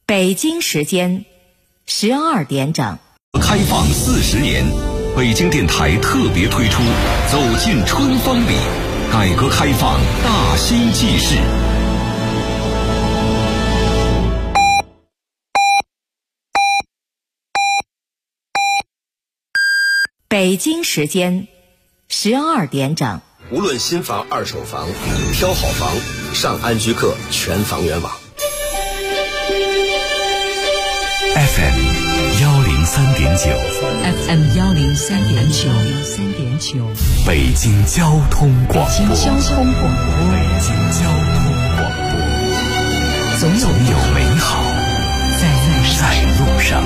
北京时间12点整。 开放40年，北京电台特别推出《走进春风里》，改革开放大新纪事。 北京时间12点整。 无论新房、二手房，挑好房，上安居客全房源网。 FM 103.9，FM 103.9， 北京交通广播， 北京交通广播， 总有美好在路上。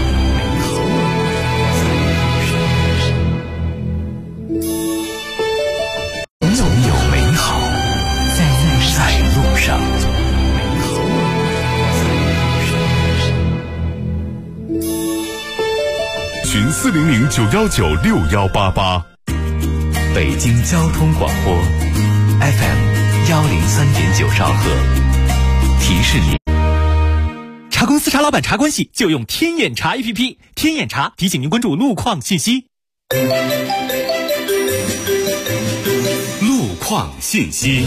群400-919-6188， 北京交通广播 FM 103.9兆赫，提示你。 查公司、查老板、查关系，就用天眼查 APP。天眼查提醒您关注路况信息。 路况信息。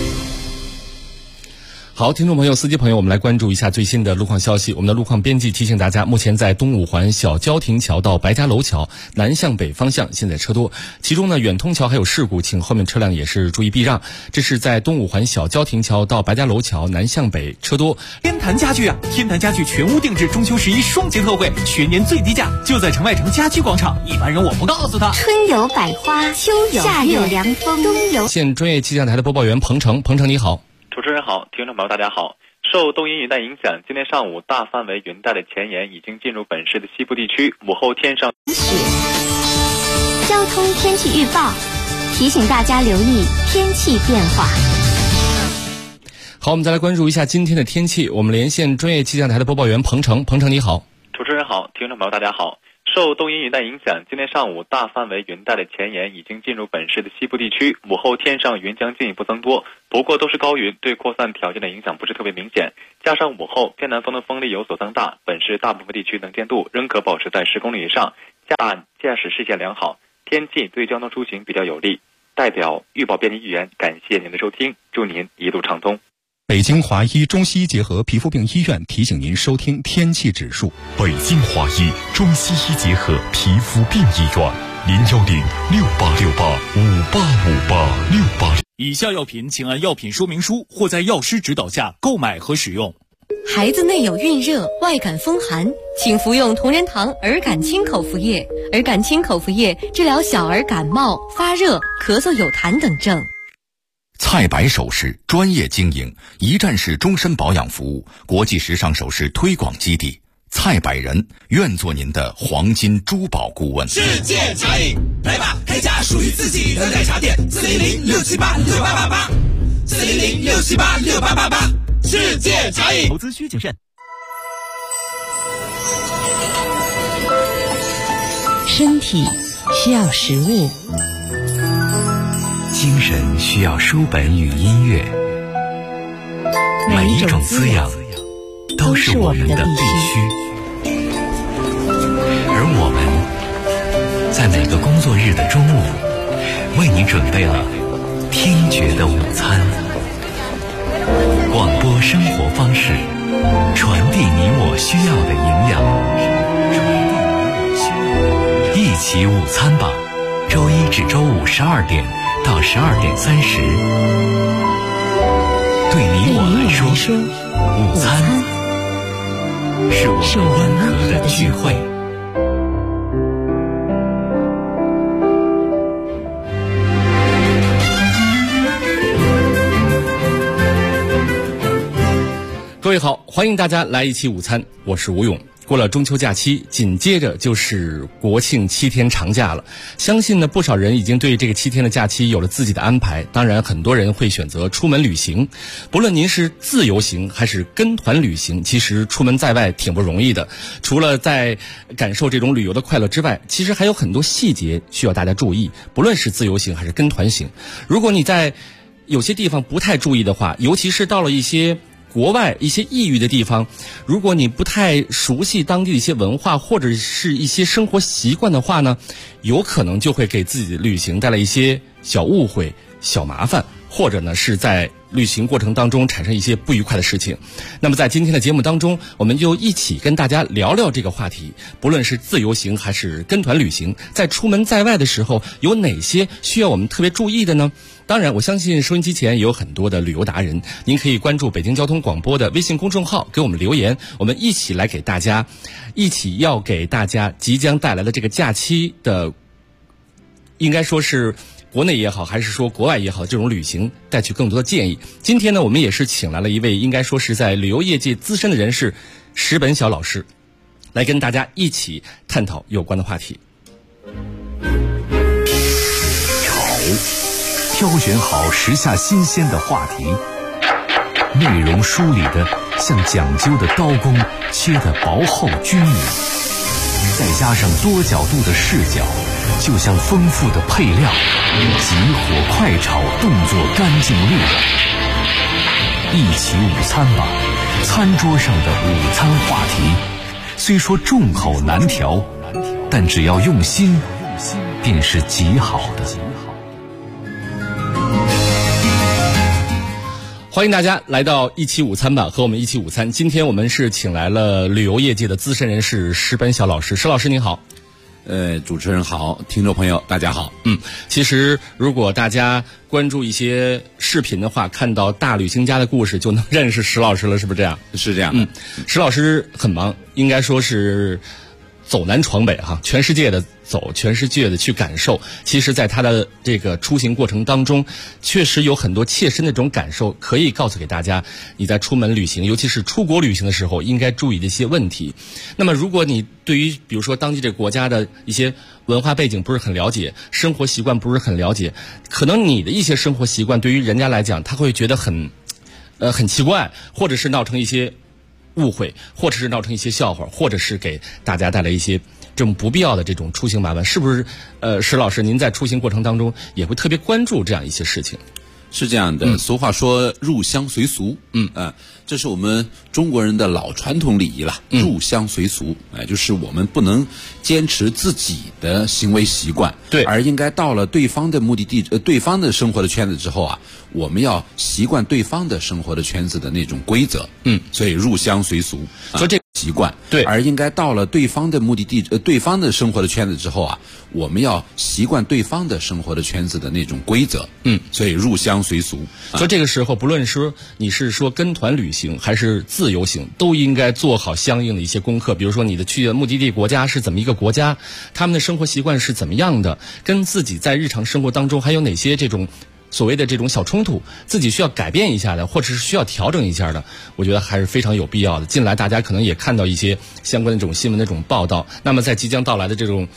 好，听众朋友、司机朋友，我们来关注一下最新的路况消息。我们的路况编辑提醒大家，目前在东五环小交亭桥到白家楼桥南向北方向现在车多，其中呢远通桥还有事故，请后面车辆也是注意避让。这是在东五环小交亭桥到白家楼桥南向北车多。 天坛家具天坛家具全屋定制中秋11双节特惠，全年最低价就在城外城家居广场，一般人我不告诉他。 春有百花，秋有夏有凉风，冬有。 现专业气象台的播报员彭程你好。 主持人好，听众朋友大家好。受东阴云带影响，今天上午大范围云带的前沿已经进入本市的西部地区，午后天上雪。交通天气预报提醒大家留意天气变化。 好，我们再来关注一下今天的天气。我们连线专业气象台的播报员彭程你好。 主持人好，听众朋友大家好。受东阴云带影响，今天上午大范围云带的前沿已经进入本市的西部地区，午后天上云将进一步增多，不过都是高云，对扩散条件的影响不是特别明显。加上午后偏南风的风力有所增大，本市大部分地区能见度仍可保持在10公里以上，驾驶视线良好，天气对交通出行比较有利。代表预报编辑预言，感谢您的收听，祝您一路畅通。 北京华医中西医结合皮肤病医院提醒您收听天气指数。 北京华医中西医结合皮肤病医院，010-6868-5858-680。 以下药品请按药品说明书或在药师指导下购买和使用。 孩子内有孕热、外感风寒，请服用同仁堂儿感清口服液。儿感清口服液治疗小儿感冒、发热、咳嗽有痰等症。 蔡白首饰专业经营，一站式终身保养服务，国际时尚首饰推广基地。蔡百人愿做您的黄金珠宝顾问。 世界茶饮，来吧，开家属于自己的奶茶店，400-678-6888，400-678-6888，世界茶饮。 投资需谨慎。 身体需要食物， 精神需要书本与音乐，每一种滋养都是我们的必须。而我们在每个工作日的中午，为你准备了听觉的午餐。广播生活方式，传递你我需要的营养。一起午餐吧，周一至周五12点到12点30。对你我来说，午餐是我们温和的聚会。 各位好，欢迎大家来一起午餐，我是吴勇。过了中秋假期，紧接着就是国庆7天长假了。相信呢，不少人已经对这个7天的假期有了自己的安排。当然，很多人会选择出门旅行。不论您是自由行还是跟团旅行，其实出门在外挺不容易的。除了在感受这种旅游的快乐之外，其实还有很多细节需要大家注意。不论是自由行还是跟团行，如果你在有些地方不太注意的话，尤其是到了一些国外一些异域的地方，如果你不太熟悉当地的一些文化或者是一些生活习惯的话呢，有可能就会给自己的旅行带来一些小误会、小麻烦，或者呢是在旅行过程当中产生一些不愉快的事情。那么在今天的节目当中，我们就一起跟大家聊聊这个话题，不论是自由行还是跟团旅行，在出门在外的时候有哪些需要我们特别注意的呢？当然我相信收音机前也有很多的旅游达人，您可以关注北京交通广播的微信公众号给我们留言，我们一起来给大家即将带来的这个假期的，应该说是国内也好还是说国外也好，这种旅行带去更多的建议。今天呢，我们也是请来了一位应该说是在旅游业界资深的人士石本晓老师，来跟大家一起探讨有关的话题。 挑选好时下新鲜的话题，内容梳理的像讲究的刀工，切得薄厚均匀，再加上多角度的视角，就像丰富的配料，急火快炒，动作干净利落。一起午餐吧，餐桌上的午餐话题，虽说众口难调，但只要用心，便是极好的。 欢迎大家来到一起午餐吧，和我们一起午餐。今天我们是请来了旅游业界的资深人士石本晓老师。石老师您好。 主持人好，听众朋友大家好。 其实如果大家关注一些视频的话，看到大旅行家的故事就能认识石老师了，是不是这样？ 是这样的。 石老师很忙，应该说是走南闯北哈，全世界的走，全世界的去感受。其实在他的这个出行过程当中，确实有很多切身的这种感受可以告诉给大家，你在出门旅行尤其是出国旅行的时候应该注意的一些问题。那么如果你对于比如说当地这个国家的一些文化背景不是很了解，生活习惯不是很了解，可能你的一些生活习惯对于人家来讲他会觉得很奇怪，或者是闹成一些误会，或者是闹成一些笑话，或者是给大家带来一些这种不必要的这种出行麻烦。是不是石老师您在出行过程当中也会特别关注这样一些事情？ 是这样的，俗话说入乡随俗，这是我们中国人的老传统礼仪了，入乡随俗，就是我们不能坚持自己的行为习惯， 对， 而应该到了对方的目的地，对方的生活的圈子之后啊，我们要习惯对方的生活的圈子的那种规则，所以入乡随俗， 说这习惯， 对， 而应该到了对方的目的地，对方的生活的圈子之后啊，我们要习惯对方的生活的圈子的那种规则，所以入乡随俗。 所以这个时候，不论说你是说跟团旅行还是自由行，都应该做好相应的一些功课。比如说你的去的目的地国家是怎么一个国家，他们的生活习惯是怎么样的，跟自己在日常生活当中还有哪些这种所谓的这种小冲突，自己需要改变一下的，或者是需要调整一下的，我觉得还是非常有必要的。近来大家可能也看到一些相关的这种新闻的这种报道。那么在即将到来的这种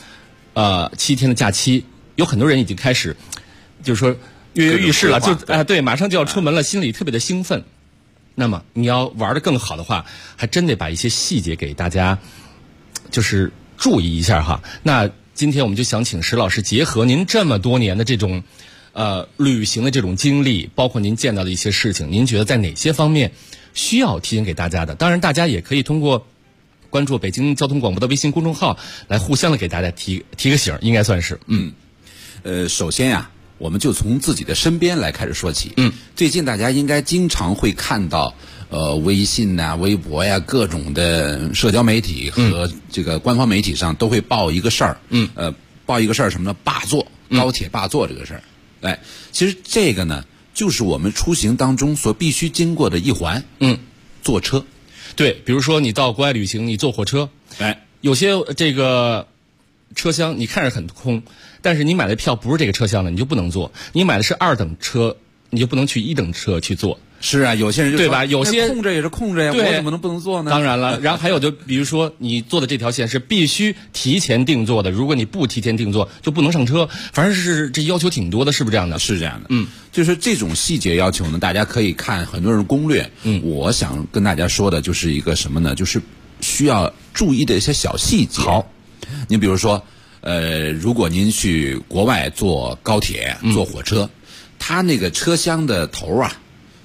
7天的假期，有很多人已经开始就是说跃跃欲试了，对，马上就要出门了，心里特别的兴奋。那么你要玩得更好的话，还真得把一些细节给大家就是注意一下哈。那今天我们就想请石老师结合您这么多年的这种旅行的这种经历，包括您见到的一些事情，您觉得在哪些方面需要提醒给大家的？当然大家也可以通过关注北京交通广播的微信公众号来互相的给大家提个醒，应该算是。 首先呀，我们就从自己的身边来开始说起。最近大家应该经常会看到微信啊、微博呀、各种的社交媒体和这个官方媒体上都会报一个事儿。报一个事儿什么呢？霸座，高铁霸座这个事儿。其实这个呢，就是我们出行当中所必须经过的一环。坐车。 对，比如说你到国外旅行，你坐火车，有些这个车厢你看着很空，但是你买的票不是这个车厢的，你就不能坐。你买的是2等车，你就不能去1等车去坐。 是啊，有些人就对吧？有些空着也是空着呀，我怎么能不能坐呢？ 当然了，然后还有就比如说你坐的这条线是必须提前订座的，如果你不提前订座就不能上车。反正是这要求挺多的，是不是这样的？ 是这样的。就是这种细节要求呢，大家可以看很多人攻略。我想跟大家说的就是一个什么呢？就是需要注意的一些小细节。 好， 您比如说，如果您去国外坐高铁、坐火车，它那个车厢的头啊，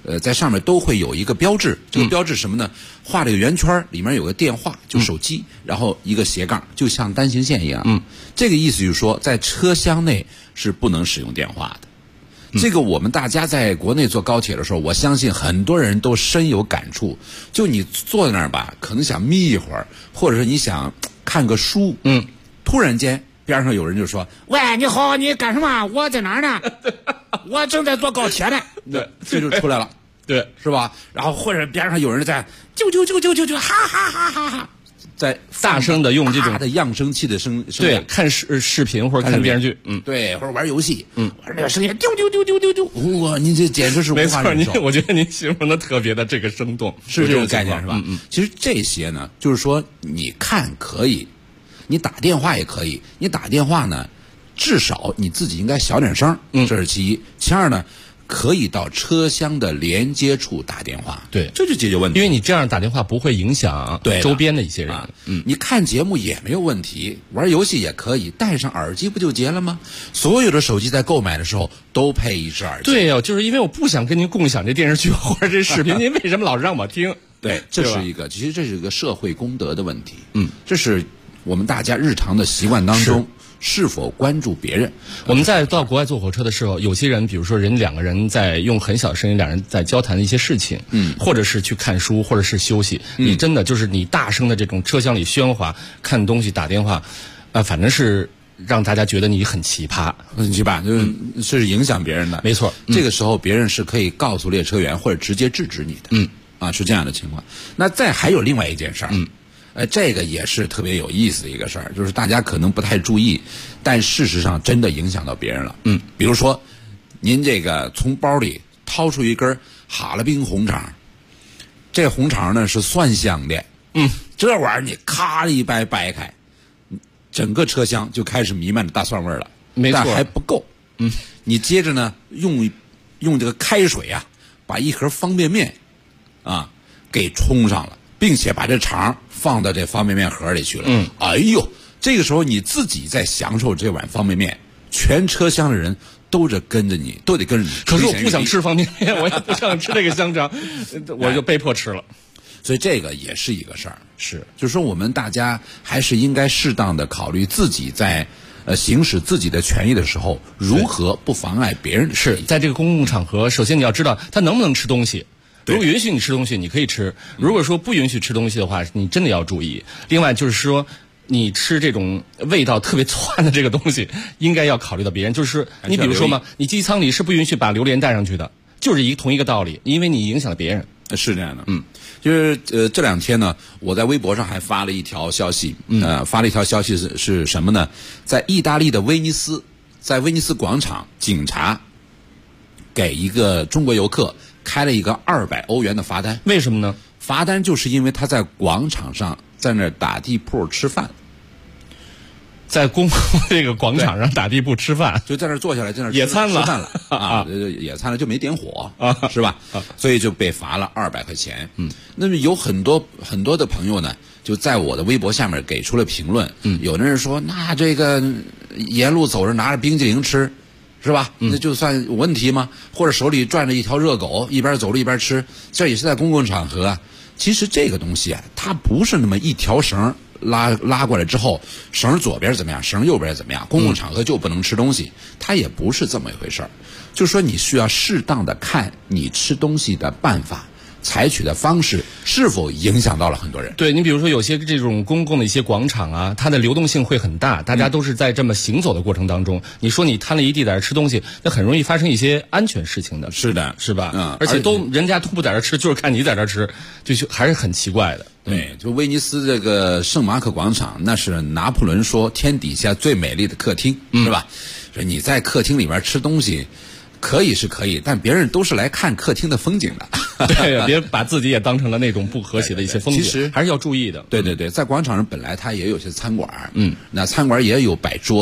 在上面都会有一个标志，这个标志什么呢？画这个圆圈，里面有个电话，就手机，然后一个斜杠，就像单行线一样。这个意思就是说，在车厢内是不能使用电话的。这个我们大家在国内坐高铁的时候，我相信很多人都深有感触。就你坐在那儿吧，可能想眯一会儿，或者是你想看个书，突然间边上有人就说：“喂，你好，你干什么？我在哪儿呢？我正在坐高铁呢。”对，这就出来了， 对， 是吧？然后或者边上有人在啾啾啾啾啾啾，哈哈哈哈哈，在大声的用这种的扬声器的声， 对，看视频或者看电视剧， 对，或者玩游戏，玩那个声音，丢丢丢丢丢丢，哇，您这简直是无法忍受。 我觉得您形容的特别的这个生动， 是这个概念是吧？其实这些呢，就是说你看可以，你打电话也可以，你打电话呢，至少你自己应该小点声，这是其一。其二呢，可以到车厢的连接处打电话， 对， 这就解决问题。 因为你这样打电话不会影响周边的一些人。 你看节目也没有问题，玩游戏也可以，戴上耳机不就结了吗？所有的手机在购买的时候都配一只耳机。 对呀，就是因为我不想跟您共享这电视剧或者这视频，您为什么老让我听？ 对，这是一个，其实这是一个社会公德的问题。这是我们大家日常的习惯当中。是否关注别人？ 我们在到国外坐火车的时候，有些人，比如说两个人在用很小的声音，两人在交谈的一些事情，或者是去看书，或者是休息，你真的就是你大声的这种车厢里喧哗、看东西、打电话，反正是让大家觉得你很奇葩， 很奇葩，就是影响别人的。 没错， 这个时候别人是可以告诉列车员或者直接制止你的。是这样的情况。那再还有另外一件事儿。这个也是特别有意思的一个事儿，就是大家可能不太注意，但事实上真的影响到别人了。比如说，您这个从包里掏出一根哈尔滨红肠，这红肠呢是蒜香的，这玩意儿你咔一掰开，整个车厢就开始弥漫着大蒜味了。 没错， 但还不够。你接着呢用这个开水啊，把一盒方便面给冲上了。并且把这肠放到这方便面盒里去了。哎呦，这个时候你自己在享受这碗方便面，全车厢的人都得跟着你。 可是我不想吃方便面，我也不想吃这个香肠，我就被迫吃了。 所以这个也是一个事儿， 是， 就是说我们大家还是应该适当的考虑自己在行使自己的权益的时候，如何不妨碍别人的权益。 是在这个公共场合，首先你要知道他能不能吃东西。如果允许你吃东西，你可以吃；如果说不允许吃东西的话，你真的要注意。另外就是说，你吃这种味道特别窜的这个东西，应该要考虑到别人。就是你比如说嘛，你机舱里是不允许把榴莲带上去的，就是同一个道理，因为你影响了别人。 是这样的，就是这两天呢，我在微博上还发了一条消息，发了一条消息是什么呢？在意大利的威尼斯，在威尼斯广场，警察给一个中国游客开了一个200欧元的罚单。 为什么呢？ 罚单就是因为他在广场上在那儿打地铺吃饭， 在公共这个广场上打地铺吃饭， 就在那儿坐下来，在那儿野餐了， 吃饭了野餐了就没点火是吧？所以就被罚了200块钱。那么有很多的朋友呢，就在我的微博下面给出了评论。有的人说，那这个沿路走着拿着冰激凌吃，是吧？那就算有问题吗？或者手里攥着一条热狗，一边走路一边吃，这也是在公共场合啊。其实这个东西啊，它不是那么一条绳拉过来之后，绳左边怎么样，绳右边怎么样，公共场合就不能吃东西，它也不是这么一回事儿。就是说，你需要适当的看你吃东西的办法。采取的方式是否影响到了很多人？ 对，你比如说有些这种公共的一些广场啊，它的流动性会很大，大家都是在这么行走的过程当中，你说你摊了一地在这吃东西，那很容易发生一些安全事情的。 是的， 是吧？而且人家都不在这吃，就是看你在这吃，就还是很奇怪的。 对，就威尼斯这个圣马可广场，那是拿破仑说天底下最美丽的客厅，是吧？所以你在客厅里边吃东西。可以是可以，但别人都是来看客厅的风景的。 对，别把自己也当成了那种不和谐的一些风景。 其实还是要注意的。 对，在广场上本来它也有些餐馆，那餐馆也有摆桌子，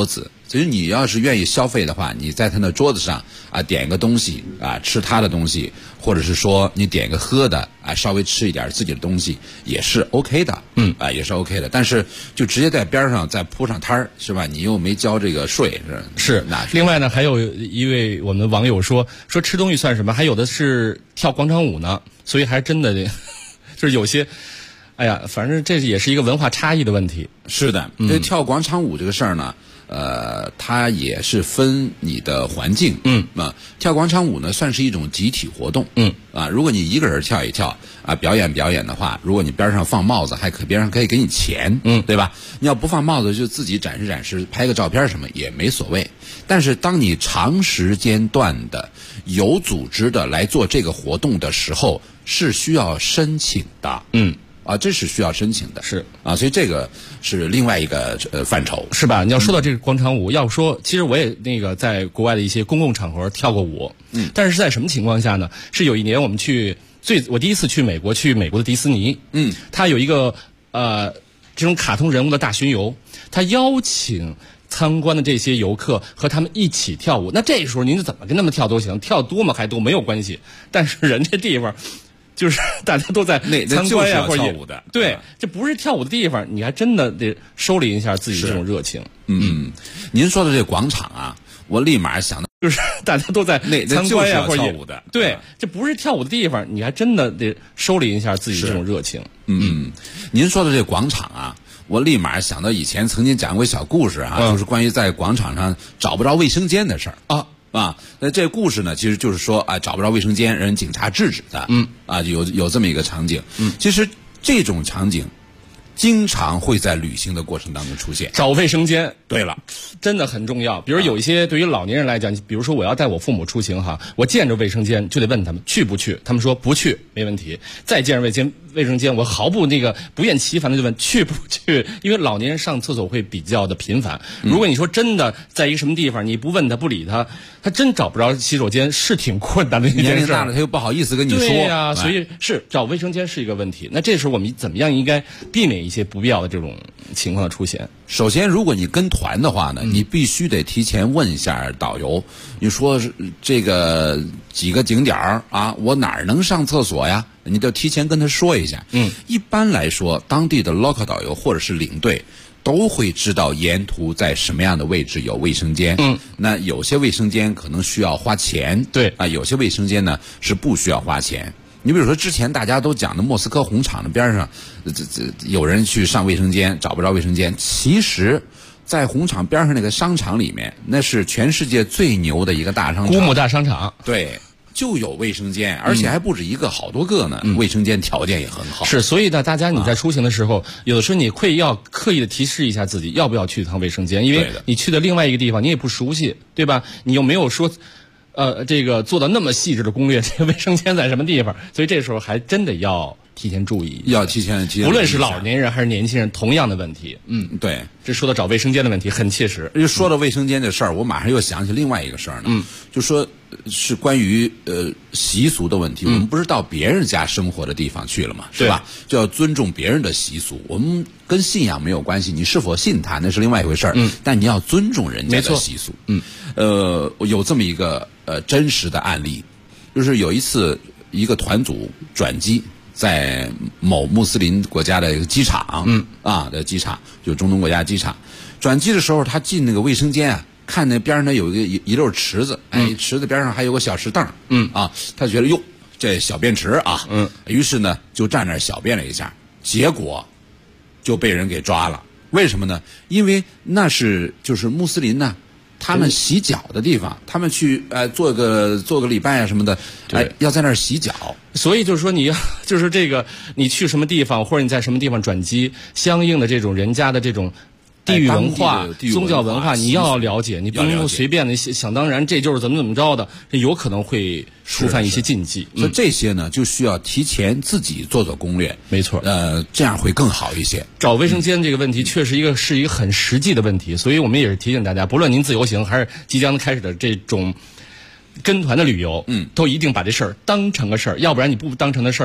其实你要是愿意消费的话，你在他那桌子上啊点个东西啊，吃他的东西，或者是说你点个喝的啊，稍微吃一点自己的东西也是 OK 的，也是 OK 的。但是就直接在边上再铺上摊儿，是吧？你又没交这个税， 是。另外呢，还有一位我们网友说吃东西算什么？还有的是跳广场舞呢，所以还真的就是有些。哎呀，反正这也是一个文化差异的问题。 是的，因为跳广场舞这个事儿呢，它也是分你的环境。跳广场舞呢算是一种集体活动。如果你一个人跳一跳啊，表演的话，如果你边上放帽子，边上可以给你钱，对吧？你要不放帽子，就自己展示，拍个照片什么也没所谓。但是当你长时间段的有组织的来做这个活动的时候，是需要申请的。这是需要申请的， 是啊，所以这个是另外一个范畴， 是吧？你要说到这个广场舞，要说其实我也在国外的一些公共场合跳过舞，但是在什么情况下呢？是有一年我们我第一次去美国的迪士尼，它有一个这种卡通人物的大巡游，它邀请参观的这些游客和他们一起跳舞。那这时候您怎么跟他们跳都行，跳多么还都没有关系，但是人家地方。就是大家都在参观呀，或者跳舞的， 对，这不是跳舞的地方，你还真的得收敛一下自己这种热情。 您说的这广场啊，我立马想到， 就是大家都在参观呀，或者跳舞的， 对，这不是跳舞的地方，你还真的得收敛一下自己这种热情。 您说的这广场啊，我立马想到以前曾经讲过一小故事啊，就是关于在广场上找不着卫生间的事儿那这故事呢，其实就是说找不着卫生间，人警察制止的。有这么一个场景。其实这种场景经常会在旅行的过程当中出现。 找卫生间， 对了， 真的很重要。比如有一些对于老年人来讲，比如说我要带我父母出行哈，我见着卫生间就得问他们去不去，他们说不去，没问题。再见着卫生间，我毫不不厌其烦的就问去不去，因为老年人上厕所会比较的频繁。如果你说真的在一个什么地方，你不问他不理他，他真找不着洗手间是挺困难的一件事。 年龄大了他又不好意思跟你说。 对呀，所以是找卫生间是一个问题。那这时候我们怎么样应该避免一些不必要的这种情况的出现？ 首先，如果你跟团的话呢，你必须得提前问一下导游，你说这个几个景点啊，我哪儿能上厕所呀？你就提前跟他说一下。一般来说，当地的 local 导游或者是领队都会知道沿途在什么样的位置有卫生间。那有些卫生间可能需要花钱， 对啊，有些卫生间呢是不需要花钱。你比如说之前大家都讲的莫斯科红场的边上，有人去上卫生间找不着卫生间，其实在红场边上那个商场里面，那是全世界最牛的一个大商场， 古姆大商场， 对，就有卫生间，而且还不止一个，好多个呢。卫生间条件也很好。 是，所以呢，大家你在出行的时候，有的时候你会要刻意的提示一下自己，要不要去一趟卫生间，因为你去的另外一个地方你也不熟悉，对吧？你又没有说。这个做到那么细致的攻略，这个卫生间在什么地方？所以这时候还真的要提前注意， 要提前。 无论是老年人还是年轻人，同样的问题。 对， 这说到找卫生间的问题，很切实。 说到卫生间这事儿，我马上又想起另外一个事儿呢。就说是关于习俗的问题。我们不是到别人家生活的地方去了嘛，是吧？就要尊重别人的习俗。我们跟信仰没有关系，你是否信他那是另外一回事儿。但你要尊重人家的习俗。有这么一个真实的案例，就是有一次一个团组转机在某穆斯林国家的一个机场，的机场，就中东国家机场，转机的时候他进那个卫生间啊，看那边上呢有一溜池子，池子边上还有个小石凳，他觉得哟这小便池啊，于是呢就站那儿小便了一下，结果就被人给抓了。为什么呢？因为那是就是穆斯林呢。他们洗脚的地方，他们去做个礼拜啊什么的，要在那儿洗脚。 所以就是说就是这个你去什么地方或者你在什么地方转机，相应的这种人家的这种地域文化、宗教文化，你要了解，你不能随便的想当然，这就是怎么着的，这有可能会触犯一些禁忌。 所以这些呢，就需要提前自己做攻略。 没错， 这样会更好一些。 找卫生间这个问题，确实是一个很实际的问题，所以我们也是提醒大家，不论您自由行还是即将开始的这种跟团的旅游，都一定把这事儿当成个事儿，要不然你不当成的事儿。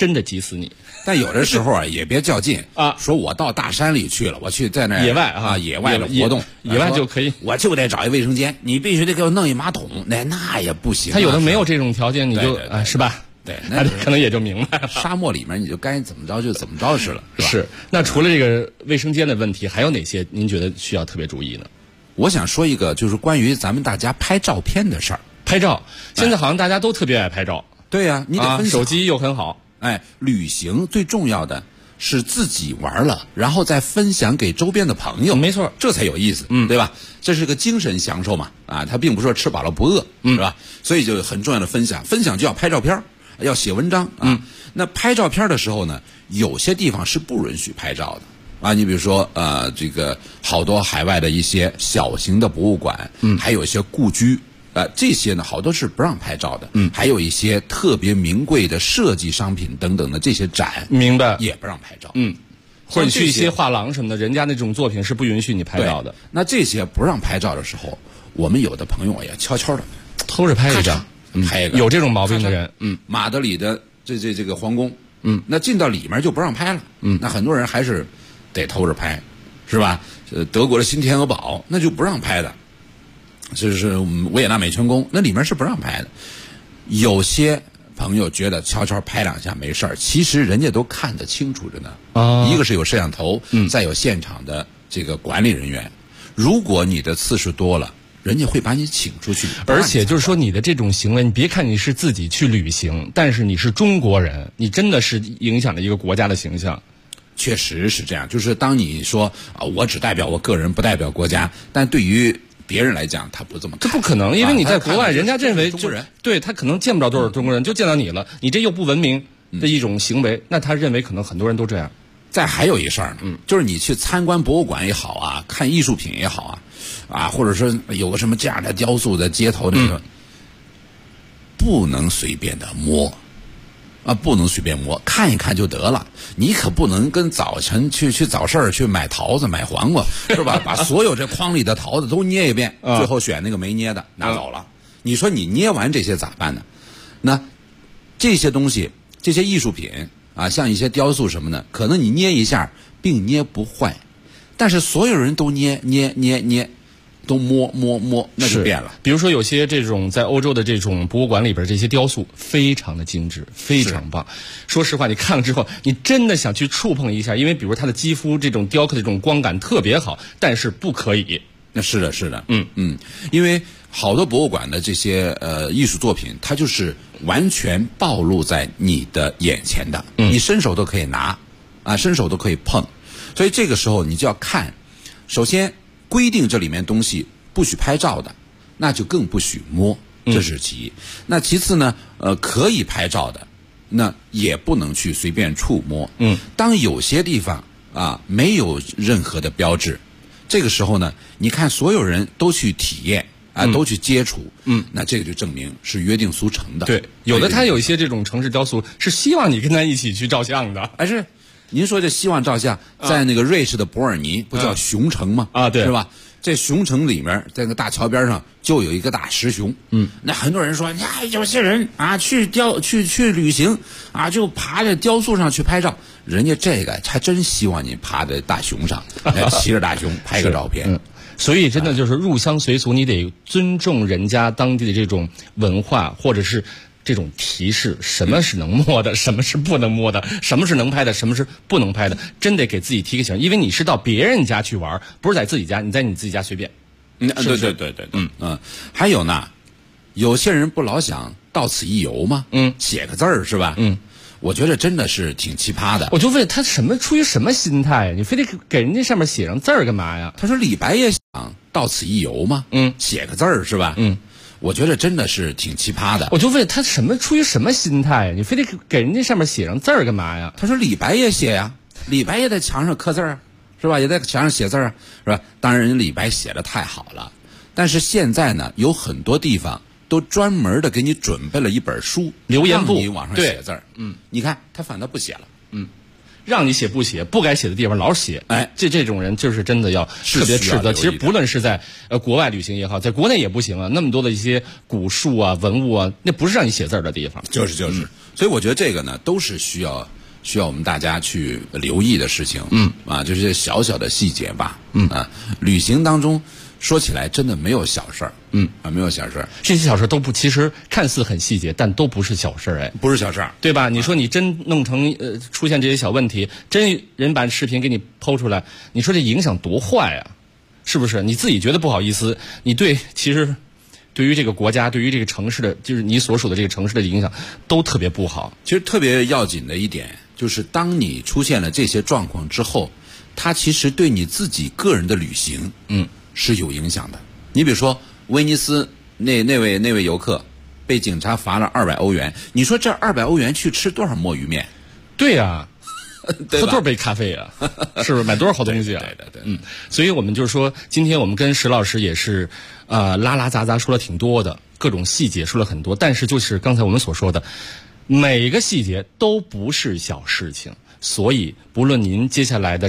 真的急死你。 但有的时候啊，也别较劲啊，说我到大山里去了，我去在那野外野外的活动， 野外就可以， 我就得找一卫生间，你必须得给我弄一马桶，那也不行。 他有的没有这种条件，你就是吧？ 对， 那可能也就明白了。 沙漠里面你就该怎么着就怎么着是了，是吧？ 是。那除了这个卫生间的问题，还有哪些您觉得需要特别注意呢？ 我想说一个，就是关于咱们大家拍照片的事儿。 拍照，现在好像大家都特别爱拍照。 对呀，你得分享， 手机又很好。 旅行最重要的是自己玩了，然后再分享给周边的朋友。 没错， 这才有意思，对吧？这是个精神享受嘛，它并不是说吃饱了不饿，是吧？所以就很重要的分享就要拍照片，要写文章啊。那拍照片的时候呢，有些地方是不允许拍照的啊。你比如说这个好多海外的一些小型的博物馆，还有一些故居。这些呢，好多是不让拍照的，还有一些特别名贵的设计商品等等的这些展， 明白， 也不让拍照， 或者你去一些画廊什么的，人家那种作品是不允许你拍照的。 那这些不让拍照的时候，我们有的朋友也悄悄的偷着拍一张， 拍一个， 有这种毛病的人， 马德里的这个皇宫，那进到里面就不让拍了，那很多人还是得偷着拍，是吧？德国的新天鹅堡那就不让拍的。就是维也纳美泉宫，那里面是不让拍的。有些朋友觉得悄悄拍两下没事儿，其实人家都看得清楚着呢。一个是有摄像头，再有现场的这个管理人员。如果你的次数多了，人家会把你请出去。 而且就是说，你的这种行为，你别看你是自己去旅行，但是你是中国人，你真的是影响了一个国家的形象。 确实是这样，就是当你说我只代表我个人，不代表国家，但对于别人来讲，他不这么看， 这不可能，因为你在国外，人家认为中国人， 对他可能见不着多少中国人，就见到你了，你这又不文明的一种行为，那他认为可能很多人都这样。 再还有一事儿呢，就是你去参观博物馆也好啊，看艺术品也好啊，或者说有个什么这样的雕塑在街头那个，不能随便的摸。不能随便摸，看一看就得了。你可不能跟早晨去早市去买桃子、买黄瓜，是吧？把所有这筐里的桃子都捏一遍，最后选那个没捏的拿走了。你说你捏完这些咋办呢？那这些东西，这些艺术品像一些雕塑什么的，可能你捏一下并捏不坏，但是所有人都捏。都摸，那就变了。 比如说有些这种在欧洲的这种博物馆里边，这些雕塑非常的精致，非常棒。说实话，你看了之后，你真的想去触碰一下，因为比如它的肌肤这种雕刻的这种光感特别好，但是不可以。 那是的，因为好多博物馆的这些艺术作品，它就是完全暴露在你的眼前的，你伸手都可以拿，伸手都可以碰，所以这个时候你就要看，首先。规定这里面东西不许拍照的，那就更不许摸，这是其一。那其次呢，可以拍照的，那也不能去随便触摸。当有些地方没有任何的标志，这个时候呢，你看所有人都去体验都去接触，那这个就证明是约定俗成的。 对，有的他有一些这种城市雕塑是希望你跟他一起去照相的， 是。您说这希望照相，在那个瑞士的伯尔尼不叫熊城吗？ 对， 是吧？这熊城里面，在那个大桥边上就有一个大石熊。那很多人说，有些人去旅行就爬在雕塑上去拍照，人家这个还真希望你爬在大熊上，骑着大熊拍个照片。 所以真的就是入乡随俗，你得尊重人家当地的这种文化，或者是。这种提示，什么是能摸的，什么是不能摸的，什么是能拍的，什么是不能拍的，真得给自己提个醒，因为你是到别人家去玩，不是在自己家，你在你自己家随便。 对，还有呢，有些人不老想到此一游吗？写个字儿是吧？我觉得真的是挺奇葩的。 我就问他出于什么心态，你非得给人家上面写上字儿干嘛呀？ 他说李白也想到此一游吗？写个字儿是吧？我觉得真的是挺奇葩的。 我就问他出于什么心态，你非得给人家上面写上字儿干嘛呀？ 他说李白也写呀，李白也在墙上刻字儿，是吧？也在墙上写字儿，是吧？当然人家李白写的太好了，但是现在呢，有很多地方都专门的给你准备了一本书， 留言簿， 你往上写字儿。你看他反倒不写了。 让你写不写，不该写的地方老写，这种人就是真的要特别斥责。其实不论是在国外旅行也好，在国内也不行啊，那么多的一些古树啊、文物啊，那不是让你写字的地方。 就是，所以我觉得这个呢，都是需要我们大家去留意的事情。就是小小的细节吧。旅行当中说起来真的没有小事儿。没有小事儿， 这些小事都不，其实看似很细节，但都不是小事儿， 不是小事儿， 对吧？你说你真弄成出现这些小问题，真人把视频给你剖出来，你说这影响多坏啊？是不是？你自己觉得不好意思，你其实对于这个国家，对于这个城市的，就是你所属的这个城市的影响都特别不好。 其实特别要紧的一点就是，当你出现了这些状况之后，它其实对你自己个人的旅行，是有影响的。你比如说威尼斯那位游客被警察罚了200欧元，你说这200欧元去吃多少墨鱼面？ 对呀，喝多少杯咖啡啊？是不是买多少好东西啊？ 对。 所以我们就是说，今天我们跟石老师也是拉杂杂说了挺多的，各种细节说了很多，但是就是刚才我们所说的，每个细节都不是小事情。所以不论您接下来的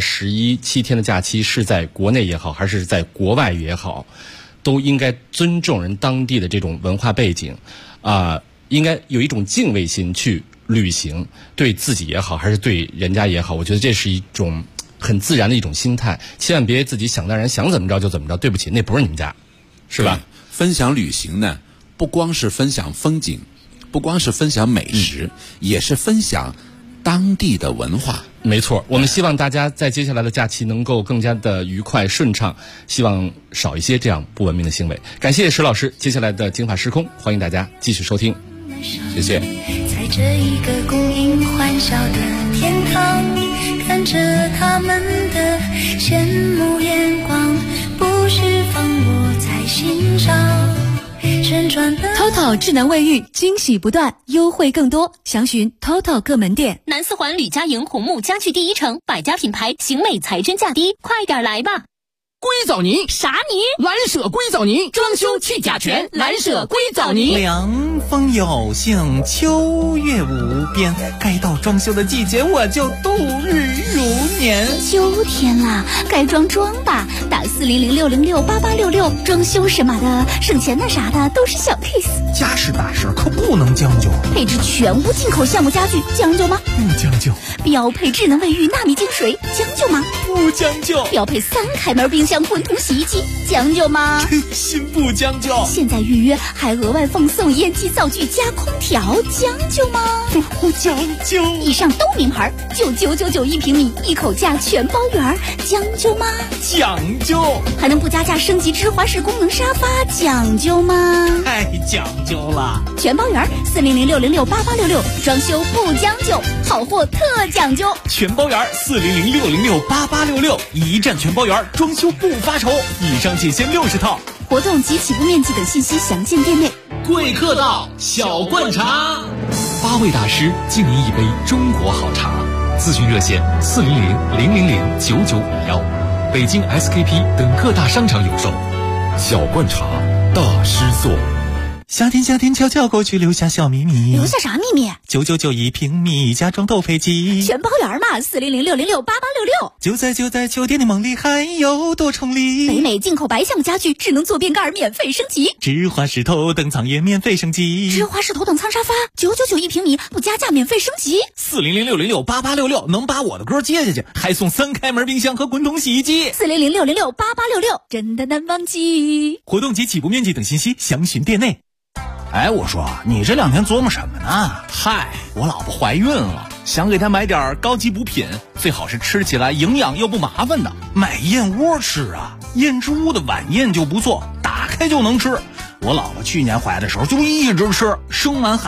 7天的假期是在国内也好，还是在国外也好，都应该尊重人当地的这种文化背景，应该有一种敬畏心去旅行，对自己也好，还是对人家也好，我觉得这是一种很自然的一种心态，千万别自己想当然，想怎么着就怎么着，对不起，那不是你们家，是吧？ 分享旅行呢，不光是分享风景，不光是分享美食，也是分享当地的文化。 没错，我们希望大家在接下来的假期能够更加的愉快顺畅，希望少一些这样不文明的行为。感谢石老师，接下来的金法时空，欢迎大家继续收听，谢谢。 在这一个供应欢笑的天堂，看着他们的羡慕眼光，不释放我在心上。 TOTO 智能卫浴惊喜不断，优惠更多，详询 TOTO 各门店。 南四环吕家营红木家具第一城，百家品牌，型美材真价低，快点来吧！ 硅藻泥啥泥？ 蓝舍硅藻泥，装修去甲醛，蓝舍硅藻泥。 凉风有幸，秋月无边，该到装修的季节，我就度日如年。 秋天啦，该装吧，打4006068866，装修什么的，省钱的啥的都是小 case。 家事大事可不能将就， 配置全屋进口橡木家具，将就吗？ 不将就。 标配智能卫浴纳米净水，将就吗？ 不将就。 标配3开门冰箱滚筒洗衣机，将就吗？ 真心不将就。 现在预约还额外奉送烟机灶具加空调，将就吗？ 不将就。 以上都名牌，99991平米，一口价全包圆，将就吗？ 讲究。 还能不加价升级芝华士功能沙发，讲究吗？ 太讲究了。 全包圆，4006068866，装修不将就，好货特讲究。 全包圆，4006068866，一站全包圆，装修不发愁。以上仅限60套。 活动及起步面积等信息详见店内。 贵客到，小罐茶 ，8位大师敬您一杯中国好茶。咨询热线400-000-9951，北京 SKP 等各大商场有售。小罐茶，大师做。 夏天悄悄过去，留下小秘密。 留下啥秘密 ？999平米，家装购配机， 全包圆嘛，4006068866。 就在秋天的梦里，还有多重礼。 北美进口白橡家具，智能坐便盖免费升级。 芝华士头等舱也免费升级。 芝华士头等舱沙发，999平米，不加价免费升级。 40006068866，能把我的歌接下去，还送3开门冰箱和滚筒洗衣机。 40006068866，真的难忘记。 活动及起步面积等信息详询店内。哎，我说你这2天琢磨什么呢？嗨，我老婆怀孕了，想给她买点高级补品，最好是吃起来营养又不麻烦的。买燕窝吃啊，燕之屋的晚宴就不错，打开就能吃。我老婆去年怀的时候就一直吃，生完孩